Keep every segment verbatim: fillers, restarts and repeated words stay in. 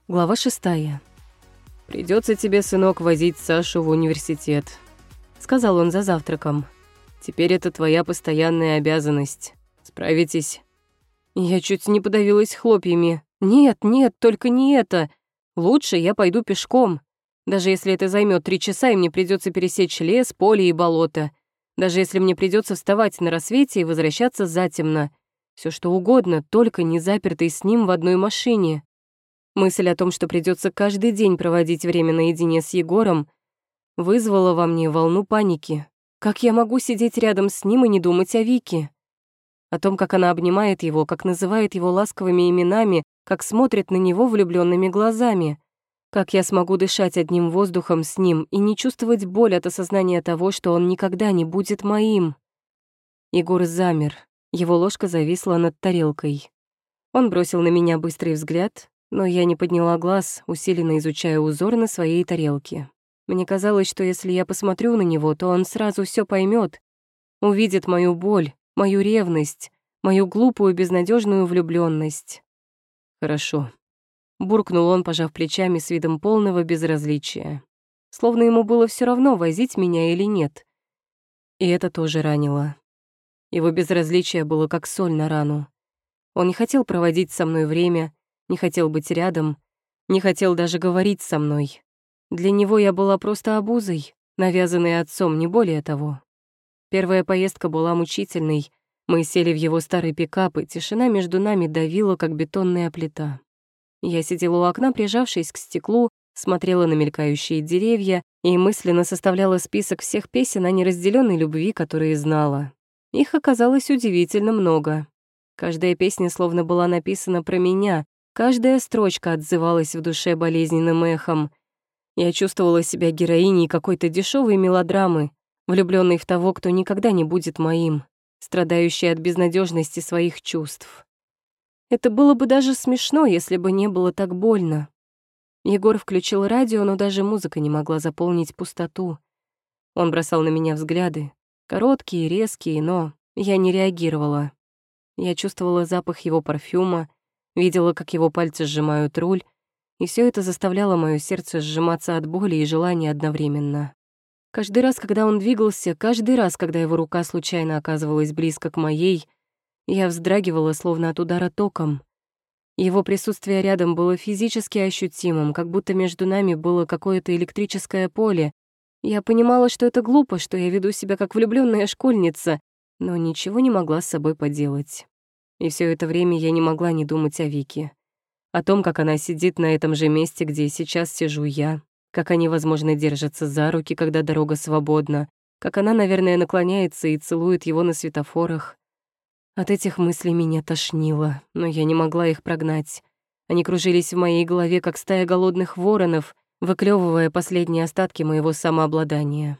Глава шестая. «Придётся тебе, сынок, возить Сашу в университет», — сказал он за завтраком. «Теперь это твоя постоянная обязанность. Справитесь?» Я чуть не подавилась хлопьями. «Нет, нет, только не это. Лучше я пойду пешком. Даже если это займёт три часа, и мне придётся пересечь лес, поле и болото. Даже если мне придётся вставать на рассвете и возвращаться затемно. Всё что угодно, только не запертый с ним в одной машине». Мысль о том, что придётся каждый день проводить время наедине с Егором, вызвала во мне волну паники. Как я могу сидеть рядом с ним и не думать о Вике? О том, как она обнимает его, как называет его ласковыми именами, как смотрит на него влюблёнными глазами. Как я смогу дышать одним воздухом с ним и не чувствовать боль от осознания того, что он никогда не будет моим? Егор замер. Его ложка зависла над тарелкой. Он бросил на меня быстрый взгляд, но я не подняла глаз, усиленно изучая узор на своей тарелке. Мне казалось, что если я посмотрю на него, то он сразу всё поймёт, увидит мою боль, мою ревность, мою глупую безнадёжную влюблённость. «Хорошо», — буркнул он, пожав плечами с видом полного безразличия. Словно ему было всё равно, возить меня или нет. И это тоже ранило. Его безразличие было как соль на рану. Он не хотел проводить со мной время, не хотел быть рядом, не хотел даже говорить со мной. Для него я была просто обузой, навязанной отцом, не более того. Первая поездка была мучительной. Мы сели в его старый пикап, и тишина между нами давила, как бетонная плита. Я сидела у окна, прижавшись к стеклу, смотрела на мелькающие деревья и мысленно составляла список всех песен о неразделенной любви, которые знала. Их оказалось удивительно много. Каждая песня словно была написана про меня, каждая строчка отзывалась в душе болезненным эхом. Я чувствовала себя героиней какой-то дешевой мелодрамы, влюблённой в того, кто никогда не будет моим, страдающей от безнадёжности своих чувств. Это было бы даже смешно, если бы не было так больно. Егор включил радио, но даже музыка не могла заполнить пустоту. Он бросал на меня взгляды, короткие, резкие, но я не реагировала. Я чувствовала запах его парфюма, видела, как его пальцы сжимают руль, и всё это заставляло моё сердце сжиматься от боли и желания одновременно. Каждый раз, когда он двигался, каждый раз, когда его рука случайно оказывалась близко к моей, я вздрагивала, словно от удара током. Его присутствие рядом было физически ощутимым, как будто между нами было какое-то электрическое поле. Я понимала, что это глупо, что я веду себя как влюблённая школьница, но ничего не могла с собой поделать. И всё это время я не могла не думать о Вике. О том, как она сидит на этом же месте, где сейчас сижу я, как они, возможно, держатся за руки, когда дорога свободна, как она, наверное, наклоняется и целует его на светофорах. От этих мыслей меня тошнило, но я не могла их прогнать. Они кружились в моей голове, как стая голодных воронов, выклёвывая последние остатки моего самообладания.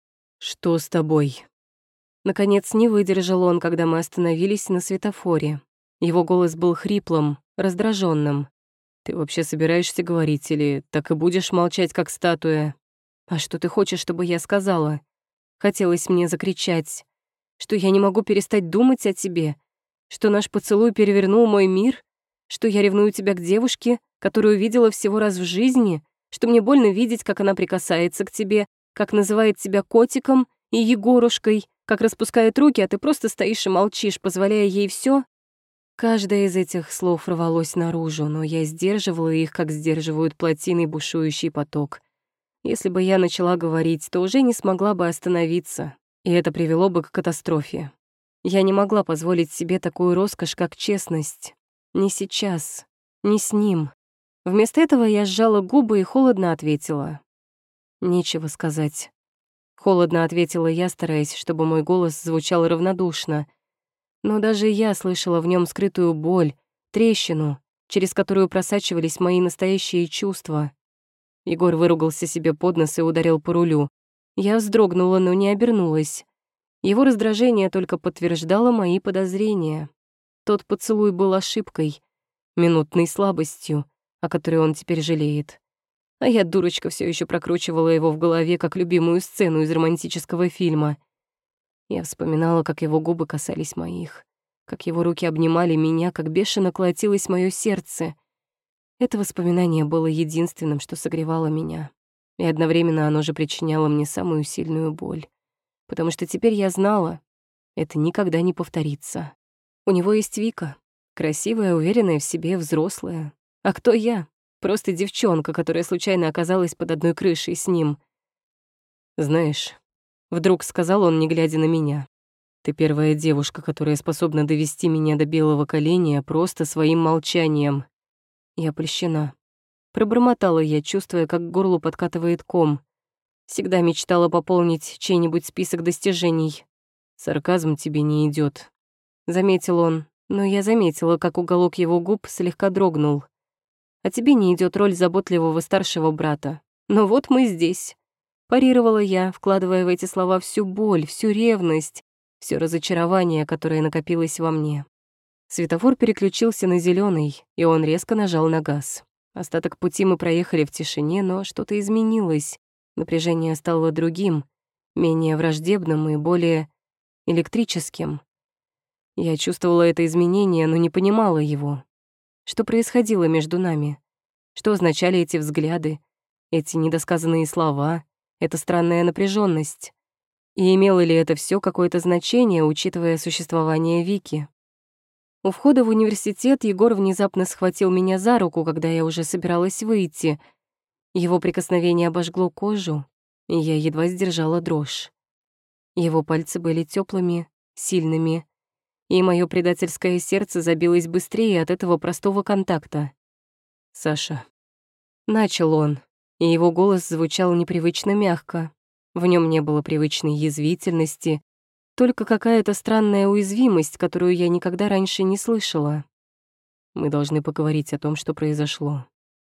«Что с тобой?» Наконец не выдержал он, когда мы остановились на светофоре. Его голос был хриплым, раздражённым. «Ты вообще собираешься говорить или так и будешь молчать, как статуя?» «А что ты хочешь, чтобы я сказала?» Хотелось мне закричать, что я не могу перестать думать о тебе, что наш поцелуй перевернул мой мир, что я ревную тебя к девушке, которую видела всего раз в жизни, что мне больно видеть, как она прикасается к тебе, как называет тебя котиком и Егорушкой, как распускает руки, а ты просто стоишь и молчишь, позволяя ей всё. Каждое из этих слов рвалось наружу, но я сдерживала их, как сдерживают плотиной бушующий поток. Если бы я начала говорить, то уже не смогла бы остановиться, и это привело бы к катастрофе. Я не могла позволить себе такую роскошь, как честность. Не сейчас, не с ним. Вместо этого я сжала губы и холодно ответила. «Нечего сказать». Холодно ответила я, стараясь, чтобы мой голос звучал равнодушно. Но даже я слышала в нём скрытую боль, трещину, через которую просачивались мои настоящие чувства. Егор выругался себе под нос и ударил по рулю. Я вздрогнула, но не обернулась. Его раздражение только подтверждало мои подозрения. Тот поцелуй был ошибкой, минутной слабостью, о которой он теперь жалеет. А я, дурочка, всё ещё прокручивала его в голове как любимую сцену из романтического фильма. Я вспоминала, как его губы касались моих, как его руки обнимали меня, как бешено колотилось моё сердце. Это воспоминание было единственным, что согревало меня. И одновременно оно же причиняло мне самую сильную боль. Потому что теперь я знала, это никогда не повторится. У него есть Вика. Красивая, уверенная в себе, взрослая. А кто я? Просто девчонка, которая случайно оказалась под одной крышей с ним. «Знаешь», — вдруг сказал он, не глядя на меня, «ты первая девушка, которая способна довести меня до белого коленя просто своим молчанием». Я польщена. Пробормотала я, чувствуя, как к горлу подкатывает ком. Всегда мечтала пополнить чей-нибудь список достижений. «Сарказм тебе не идет, заметил он, но я заметила, как уголок его губ слегка дрогнул. «А тебе не идет роль заботливого старшего брата. Но вот мы здесь». Парировала я, вкладывая в эти слова всю боль, всю ревность, все разочарование, которое накопилось во мне. Светофор переключился на зеленый, и он резко нажал на газ. Остаток пути мы проехали в тишине, но что-то изменилось. Напряжение стало другим, менее враждебным и более электрическим. Я чувствовала это изменение, но не понимала его. Что происходило между нами? Что означали эти взгляды, эти недосказанные слова, эта странная напряженность? И имело ли это все какое-то значение, учитывая существование Вики? У входа в университет Егор внезапно схватил меня за руку, когда я уже собиралась выйти. Его прикосновение обожгло кожу, и я едва сдержала дрожь. Его пальцы были теплыми, сильными, и мое предательское сердце забилось быстрее от этого простого контакта. «Саша», — начал он, и его голос звучал непривычно мягко. В нем не было привычной язвительности, только какая-то странная уязвимость, которую я никогда раньше не слышала. «Мы должны поговорить о том, что произошло».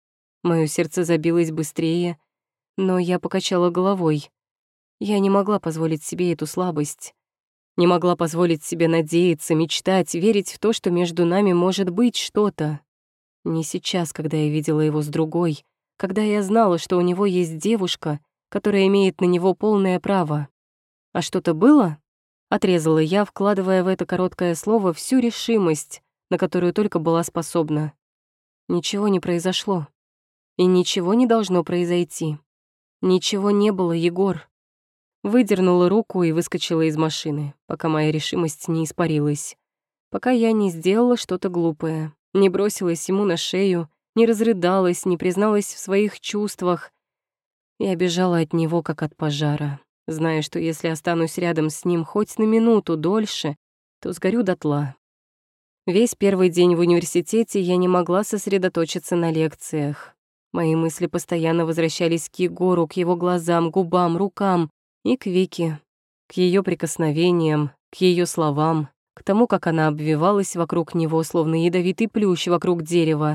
Моё сердце забилось быстрее, но я покачала головой. Я не могла позволить себе эту слабость. Не могла позволить себе надеяться, мечтать, верить в то, что между нами может быть что-то. Не сейчас, когда я видела его с другой, когда я знала, что у него есть девушка, которая имеет на него полное право. А что-то было? Отрезала я, вкладывая в это короткое слово всю решимость, на которую только была способна. Ничего не произошло. И ничего не должно произойти. Ничего не было, Егор. Выдернула руку и выскочила из машины, пока моя решимость не испарилась. Пока я не сделала что-то глупое, не бросилась ему на шею, не разрыдалась, не призналась в своих чувствах. Я бежала от него, как от пожара, зная, что если останусь рядом с ним хоть на минуту дольше, то сгорю дотла. Весь первый день в университете я не могла сосредоточиться на лекциях. Мои мысли постоянно возвращались к Егору, к его глазам, губам, рукам и к Вике, к ее прикосновениям, к ее словам, к тому, как она обвивалась вокруг него, словно ядовитый плющ вокруг дерева.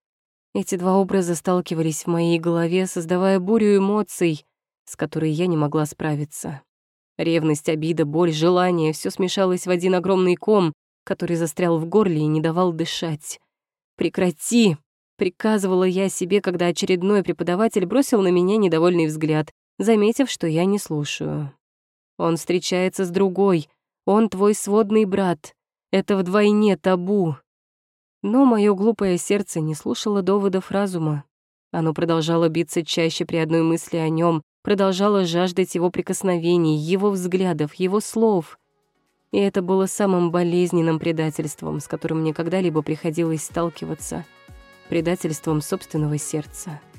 Эти два образа сталкивались в моей голове, создавая бурю эмоций, с которой я не могла справиться. Ревность, обида, боль, желание — все смешалось в один огромный ком, который застрял в горле и не давал дышать. «Прекрати!» — приказывала я себе, когда очередной преподаватель бросил на меня недовольный взгляд, заметив, что я не слушаю. «Он встречается с другой. Он твой сводный брат. Это вдвойне табу». Но моё глупое сердце не слушало доводов разума. Оно продолжало биться чаще при одной мысли о нём, продолжало жаждать его прикосновений, его взглядов, его слов. И это было самым болезненным предательством, с которым мне когда-либо приходилось сталкиваться. Предательством собственного сердца.